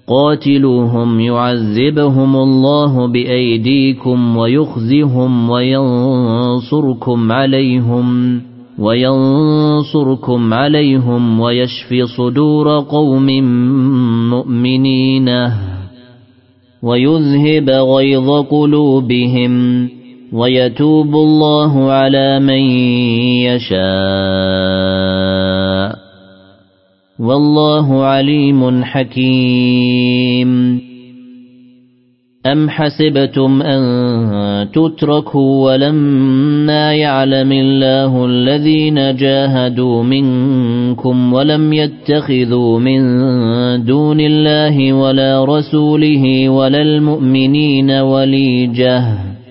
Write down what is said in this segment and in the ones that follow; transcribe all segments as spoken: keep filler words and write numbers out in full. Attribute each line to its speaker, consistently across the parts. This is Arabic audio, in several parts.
Speaker 1: قاتلوهم يعذبهم الله بأيديكم ويخزهم وينصركم عليهم وينصركم عليهم ويشف صدور قوم مؤمنين ويذهب غيظ قلوبهم ويتوب الله على من يشاء والله عليم حكيم. أم حسبتم أن تتركوا ولما يعلم الله الذين جاهدوا منكم ولم يتخذوا من دون الله ولا رسوله ولا المؤمنين وليجة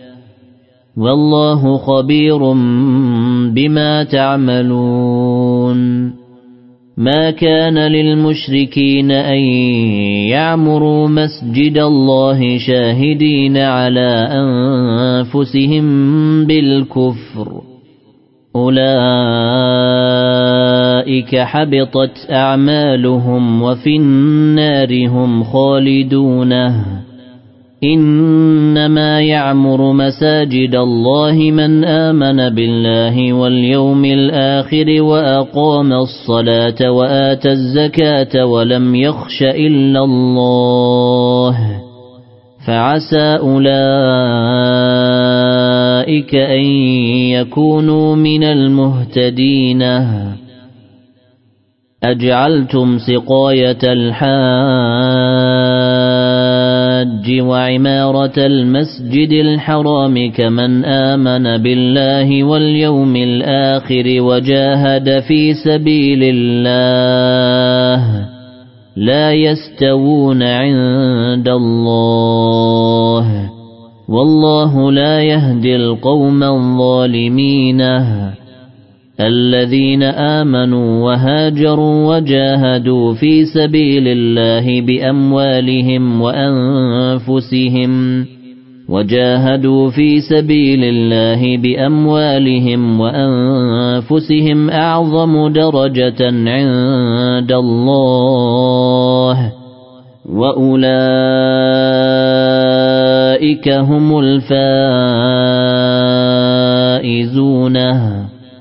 Speaker 1: والله خبير بما تعملون. ما كان للمشركين أن يعمروا مسجد الله شاهدين على أنفسهم بالكفر أولئك حبطت أعمالهم وفي النار هم خالدون. إنما يعمر مساجد الله من آمن بالله واليوم الآخر وأقام الصلاة وآتى الزكاة ولم يخش إلا الله فعسى أولئك أن يكونوا من المهتدين. أجعلتم سقاية الحاج وعمارة المسجد الحرام كمن آمن بالله واليوم الآخر وجاهد في سبيل الله لا يستوون عند الله والله لا يهدي القوم الظالمين. الذين آمنوا وهاجروا وجاهدوا في سبيل الله بأموالهم وأنفسهم وجاهدوا في سبيل الله بأموالهم وأنفسهم أعظم درجة عند الله وأولئك هم الفائزون.